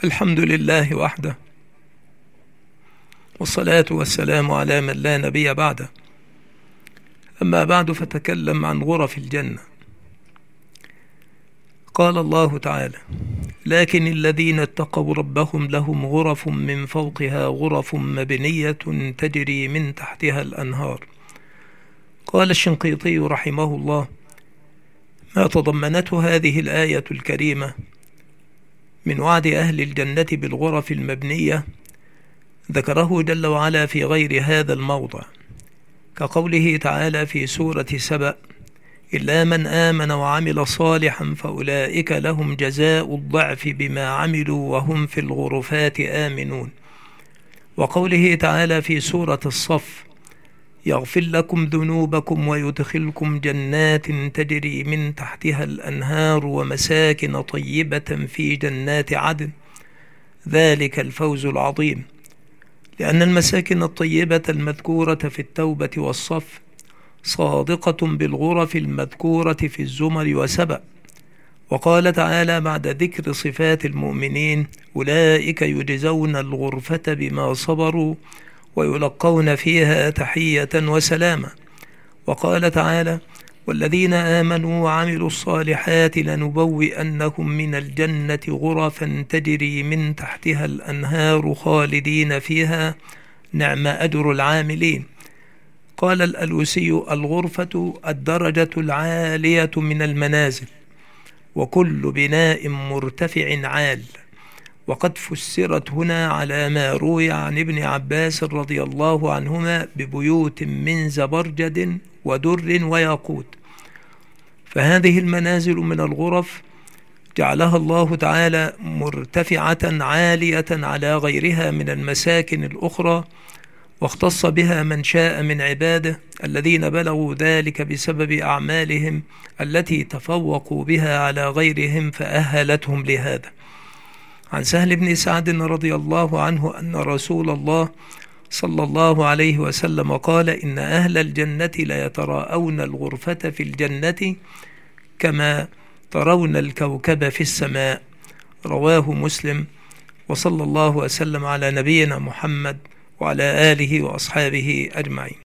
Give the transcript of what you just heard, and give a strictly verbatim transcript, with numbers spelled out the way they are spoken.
الحمد لله وحده، والصلاة والسلام على من لا نبي بعده. أما بعد، فتكلم عن غرف الجنة. قال الله تعالى: لكن الذين اتقوا ربهم لهم غرف من فوقها غرف مبنية تجري من تحتها الأنهار. قال الشنقيطي رحمه الله: ما تضمنته هذه الآية الكريمة من وعد أهل الجنة بالغرف المبنية ذكره جل وعلا في غير هذا الموضع، كقوله تعالى في سورة سبأ: إلا من آمن وعمل صالحا فأولئك لهم جزاء الضعف بما عملوا وهم في الغرفات آمنون. وقوله تعالى في سورة الصف: يغفر لكم ذنوبكم ويدخلكم جنات تجري من تحتها الأنهار ومساكن طيبة في جنات عدن، ذلك الفوز العظيم. لأن المساكن الطيبة المذكورة في التوبة والصف صادقة بالغرف المذكورة في الزمر وسبأ. وقال تعالى بعد ذكر صفات المؤمنين: أولئك يجزون الغرفة بما صبروا ويلقون فيها تحية وسلاما. وقال تعالى: والذين آمنوا وعملوا الصالحات لنبوئنهم من الجنة غرفا تجري من تحتها الأنهار خالدين فيها نعم أجر العاملين. قال الألوسي: الغرفة الدرجة العالية من المنازل، وكل بناء مرتفع عال. وقد فسرت هنا على ما روي عن ابن عباس رضي الله عنهما ببيوت من زبرجد ودر وياقوت. فهذه المنازل من الغرف جعلها الله تعالى مرتفعة عالية على غيرها من المساكن الأخرى، واختص بها من شاء من عباده الذين بلغوا ذلك بسبب أعمالهم التي تفوقوا بها على غيرهم فأهلتهم لهذا. عن سهل بن سعد رضي الله عنه أن رسول الله صلى الله عليه وسلم قال: إن أهل الجنة ليتراءون الغرفة في الجنة كما ترون الكوكب في السماء. رواه مسلم. وصلى الله وسلم على نبينا محمد وعلى آله وأصحابه أجمعين.